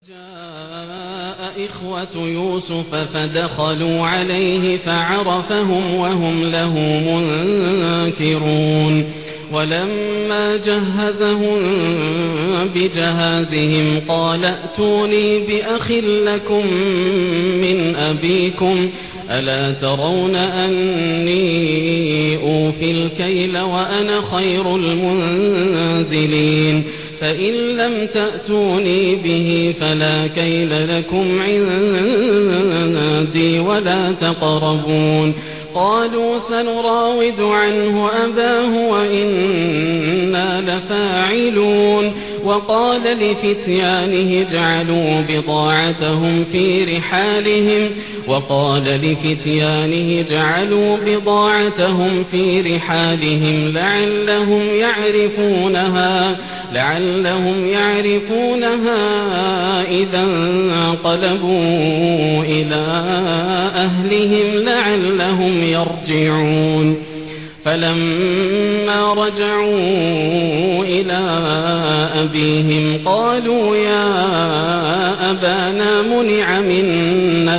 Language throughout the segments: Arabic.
جاء إخوة يوسف فدخلوا عليه فعرفهم وهم له منكرون ولما جهزهم بجهازهم قال ائتوني بأخ لكم من أبيكم ألا ترون أني أوفي الكيل وأنا خير المنزلين فإن لم تأتوني به فلا كيل لكم عندي ولا تقربون قالوا سنراود عنه أباه وإنا لفاعلون وقال لفتيانه اجعلوا بضاعتهم في رحالهم لعلهم يعرفونها إذا انقلبوا إلى أهلهم لعلهم يرجعون فلما رجعوا إلى أبيهم قالوا يا أبانا منع منا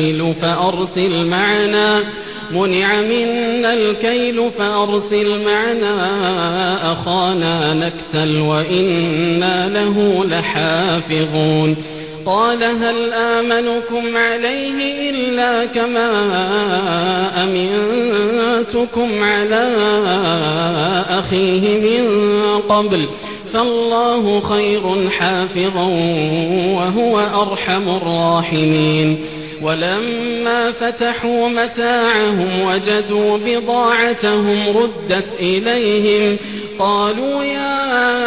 الكيل فأرسل معنا أخانا نكتل وإنا له لحافظون قال هل آمنكم عليه إلا كما أمنتكم على أخيه من قبل فالله خير حافظا وهو أرحم الراحمين ولما فتحوا متاعهم وجدوا بضاعتهم ردت إليهم قالوا يا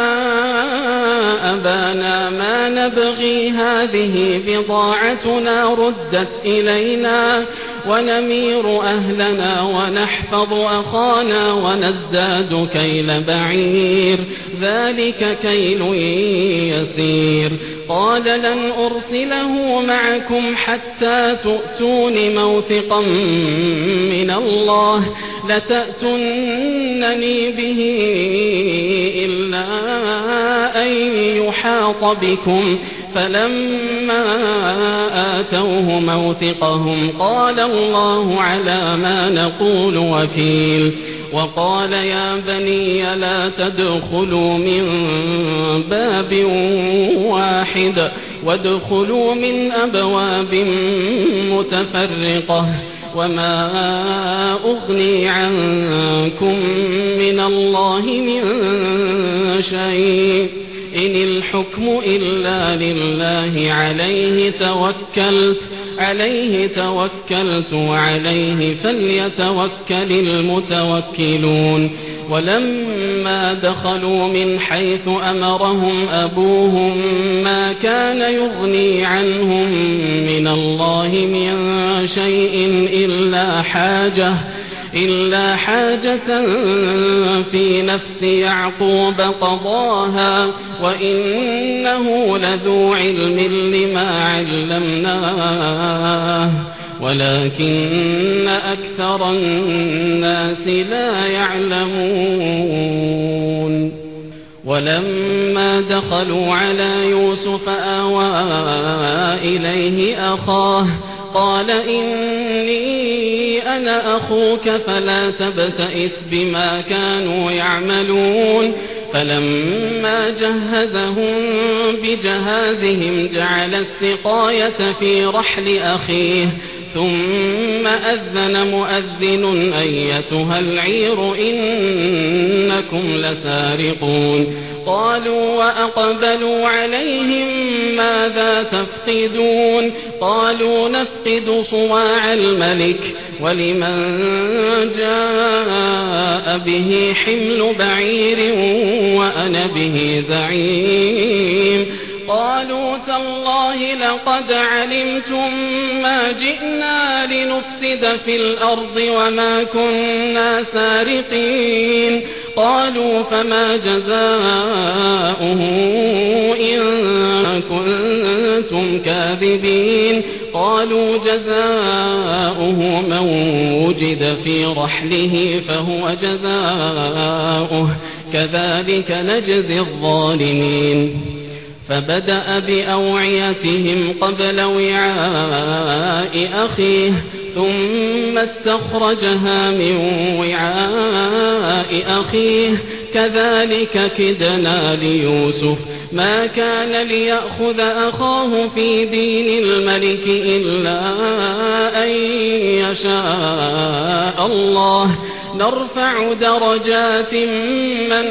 أبانا ما نبغي هذه بضاعتنا ردت إلينا ونمير أهلنا ونحفظ أخانا ونزداد كيل بعير ذلك كيل يسير قال لن أرسله معكم حتى تؤتون موثقا من الله لتأتونني به إلا أن يحاط بكم فلما آتوه موثقهم قال الله على ما نقول وكيل وقال يا بني لا تدخلوا من باب واحد وادخلوا من أبواب متفرقة وما أغني عنكم من الله من شيء إن الحكم إلا لله عليه توكلت وعليه فليتوكل المتوكلون ولما دخلوا من حيث أمرهم أبوهم ما كان يغني عنهم من الله من شيء إلا حاجة في نفس يعقوب قضاها وإنه لذو علم لما علمناه ولكن أكثر الناس لا يعلمون ولما دخلوا على يوسف آوى إليه أخاه قال إني أنا أخوك فلا تبتئس بما كانوا يعملون فلما جهزهم بجهازهم جعل السقاية في رحل أخيه ثم أذن مؤذن أيتها العير إنكم لسارقون قالوا وأقبلوا عليهم ماذا تفقدون قالوا نفقد صواع الملك ولمن جاء به حمل بعير وأنا به زعيم قالوا تالله لقد علمتم ما جئنا لنفسد في الأرض وما كنا سارقين قالوا فما جزاؤه إن كنتم كاذبين قالوا جزاؤه من وجد في رحله فهو جزاؤه كذلك نجزي الظالمين فبدأ بأوعيتهم قبل وعاء أخيه ثم استخرجها من وعاء أخيه كذلك كدنا ليوسف ما كان ليأخذ أخاه في دين الملك إلا أن يشاء الله نرفع درجات من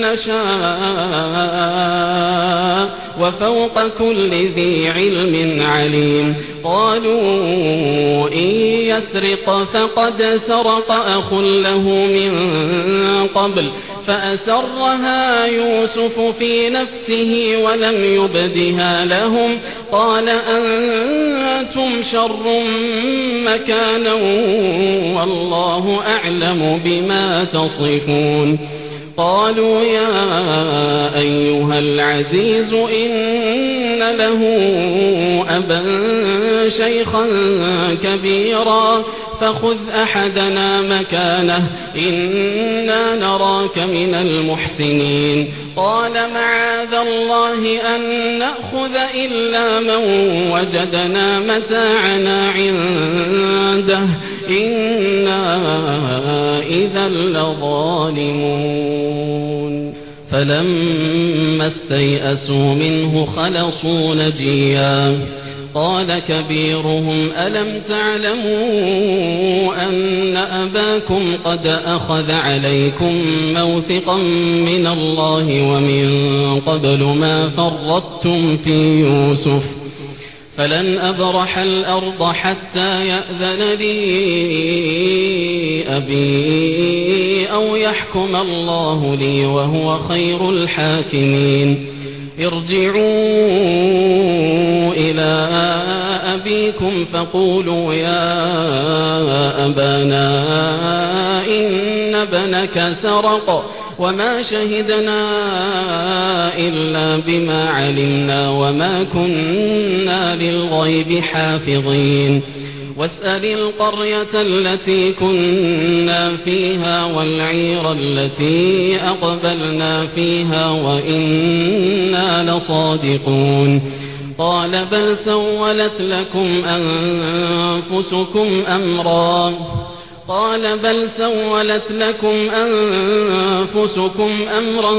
نشاء وفوق كل ذي علم عليم قالوا إن يسرق فقد سرق أخ له من قبل فأسرها يوسف في نفسه ولم يبدها لهم قال أنتم شر مكانا والله أعلم بما تصفون قالوا يا أيها العزيز إن له أبا شيخا كبيرا فخذ أحدنا مكانه إنا نراك من المحسنين قال معاذ الله أن نأخذ إلا من وجدنا متاعنا عنده إنا إذا لظالمون فلما استيئسوا منه خلصوا نجيا قال كبيرهم ألم تعلموا أن أباكم قد أخذ عليكم موثقا من الله ومن قبل ما فرطتم في يوسف فلن أبرح الأرض حتى يأذن لي أبي أو يحكم الله لي وهو خير الحاكمين ارجعوا إلى أبيكم فقولوا يا أبانا إن ابنك سرق وما شهدنا إلا بما علمنا وما كنا للغيب حافظين واسأل القرية التي كنا فيها والعير التي أقبلنا فيها وإنا لصادقون قال بل سولت لكم أنفسكم أمرا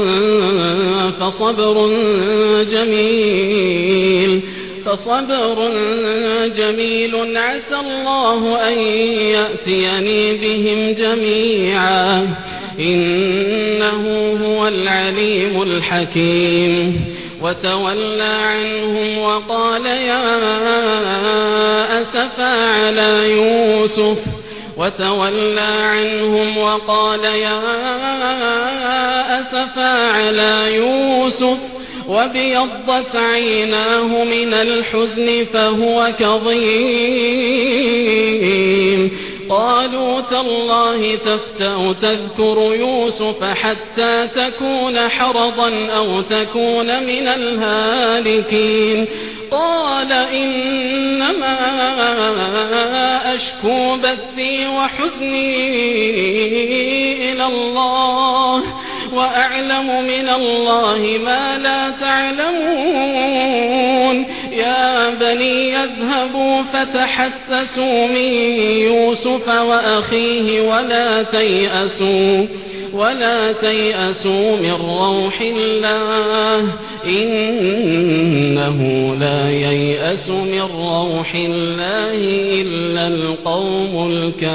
فصبر جميل عسى الله أن يأتيني بهم جميعا إنه هو العليم الحكيم وتولى عنهم وقال يا أسفا على يوسف وابيضت عيناه من الحزن فهو كظيم قالوا تالله تفتأ تذكر يوسف حتى تكون حرضا أو تكون من الهالكين قال إنما أشكو بثي وحزني إلى الله وأعلم من الله ما لا تعلمون يا بني اذهبوا فتحسسوا من يوسف وأخيه ولا تيأسوا من روح الله إنه لا ييأس من روح الله إلا القوم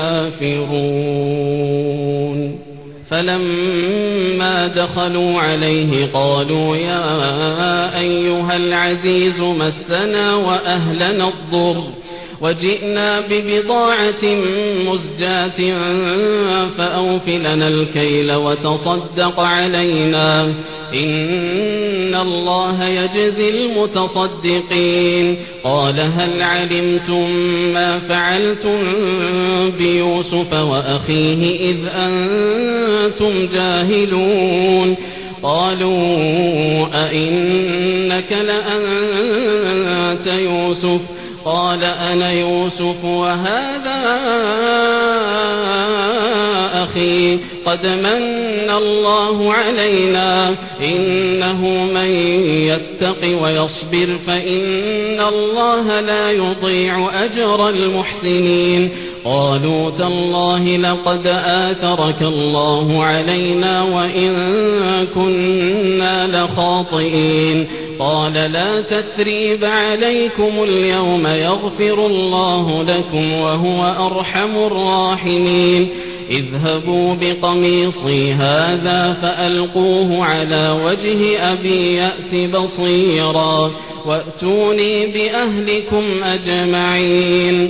الكافرون فلما دخلوا عليه قالوا يا أيها العزيز مسنا وأهلنا الضر وجئنا ببضاعة مزجاة فأوف لنا الكيل وتصدق علينا إن الله يجزي المتصدقين قال هل علمتم ما فعلتم بيوسف وأخيه إذ أنتم جاهلون قالوا أئنك لأنت يوسف قال أنا يوسف وهذا أخي قد من الله علينا إنه من يتق ويصبر فإن الله لا يضيع أجر المحسنين قالوا تالله لقد آثرك الله علينا وإن كنا لخاطئين قال لا تثريب عليكم اليوم يغفر الله لكم وهو أرحم الراحمين اذهبوا بقميصي هذا فألقوه على وجه أبي يأت بصيرا وأتوني بأهلكم أجمعين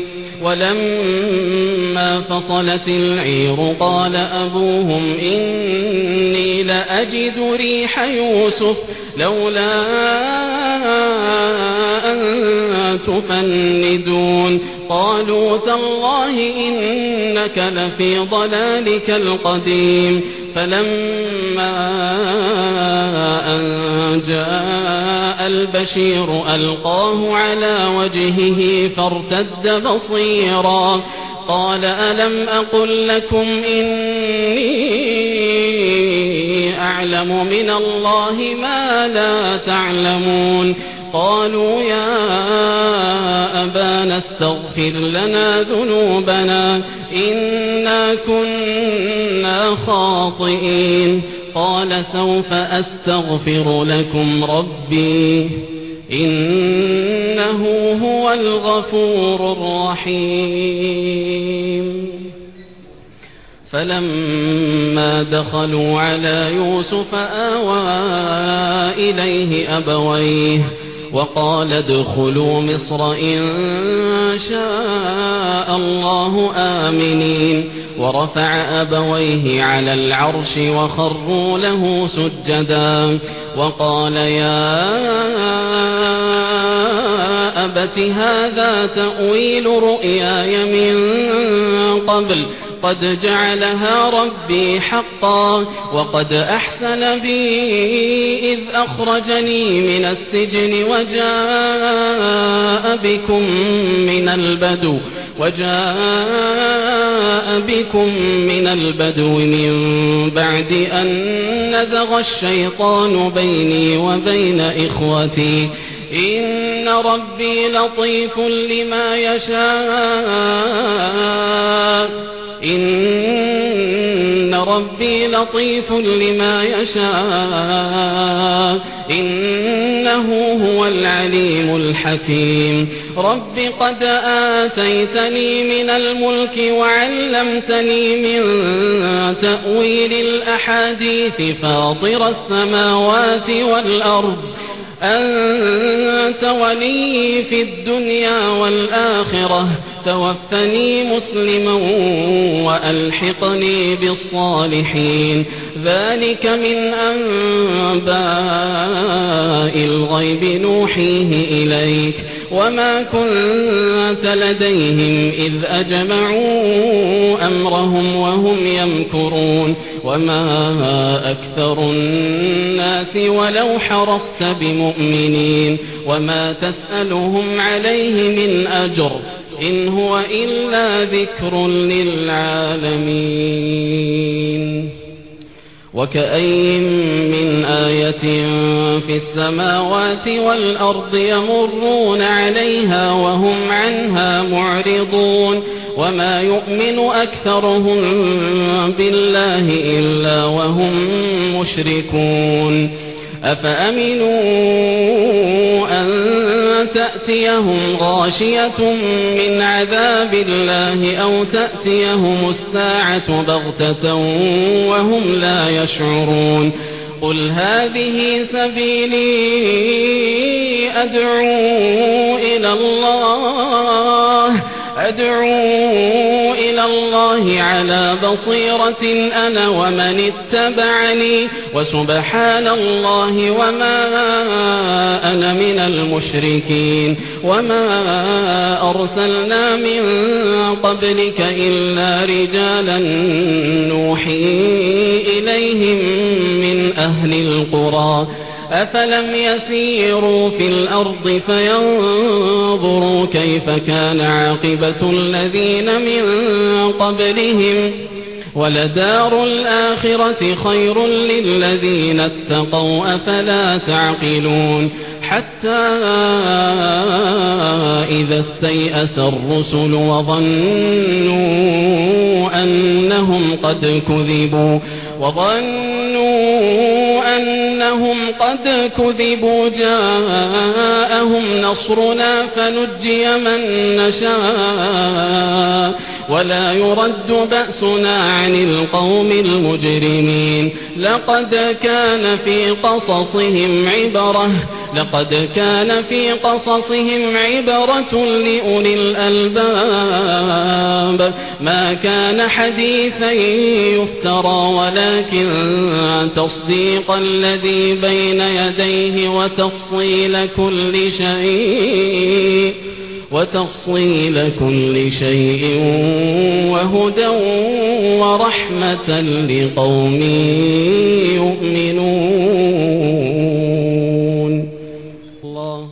ولما فصلت العير قال أبوهم إني لأجد ريح يوسف لولا أن تفندون قالوا تالله إنك لفي ضلالك القديم فلما أن جاء البشير ألقاه على وجهه فارتد بصيرا قال ألم أقل لكم إني أعلم من الله ما لا تعلمون قالوا يا أبانا استغفر لنا ذنوبنا إنا كنا خاطئين قال سوف أستغفر لكم ربي إنه هو الغفور الرحيم فلما دخلوا على يوسف آوى إليه أبويه وقال ادخلوا مصر إن شاء الله آمنين ورفع أبويه على العرش وخروا له سجدا وقال يا أبت هذا تأويل رؤياي من قبل قد جعلها ربي حقا وقد أحسن بي إذ أخرجني من السجن وجاء بكم من البدو من بعد أن نزغ الشيطان بيني وبين إخوتي إن ربي لطيف لما يشاء إن ربي لطيف لما يشاء إنه هو العليم الحكيم رب قد آتيتني من الملك وعلمتني من تأويل الأحاديث فاطر السماوات والأرض أنت ولي في الدنيا والآخرة توفني مسلما وألحقني بالصالحين ذلك من أنباء الغيب نوحيه إليك وما كنت لديهم إذ أجمعوا أمرهم وهم يمكرون وما أكثر الناس ولو حرصت بمؤمنين وما تسألهم عليه من أجر إن هو إلا ذكر للعالمين وكأين من آية في السماوات والأرض يمرون عليها وهم عنها معرضون وما يؤمن أكثرهم بالله إلا وهم مشركون أفأمنوا أن تأتيهم غاشية من عذاب الله أو تأتيهم الساعة بغتة وهم لا يشعرون قل هذه سبيلي أدعو إلى الله على بصيرة أنا ومن اتبعني وسبحان الله وما أنا من المشركين وما أرسلنا من قبلك إلا رجالا نوحي إليهم من أهل القرى أفلم يسيروا في الأرض فينظروا كيف كان عاقبة الذين من قبلهم ولدار الآخرة خير للذين اتقوا أفلا تعقلون حتى إذا استيأس الرسل وظنوا أنهم قد كذبوا جاءهم نصرنا فنجي من نشاء ولا يرد بأسنا عن القوم المجرمين. لقد كان في قصصهم عبرة لأولي الألباب ما كان حديثا يفترى ولكن تصديق الذي بين يديه وتفصيل كل شيء وهدى ورحمة لقوم يؤمنون. الله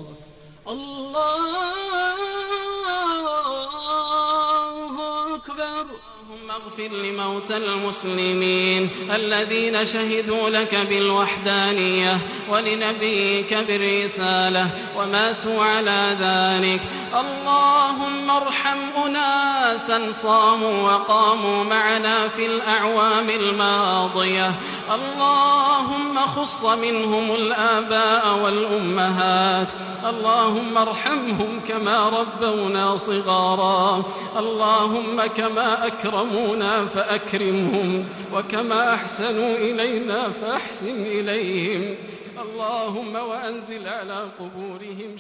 أكبر. اللهم اغفر لموتى المسلمين الذين شهدوا لك بالوحدانية ولنبيك بالرسالة وماتوا على ذلك. اللهم ارحم أناسا صاموا وقاموا معنا في الأعوام الماضية. اللهم خص منهم الآباء والأمهات. اللهم ارحمهم كما ربونا صغارا. اللهم كما أكرمونا فأكرمهم وكما أحسنوا إلينا فأحسن إليهم. اللهم وأنزل على قبورهم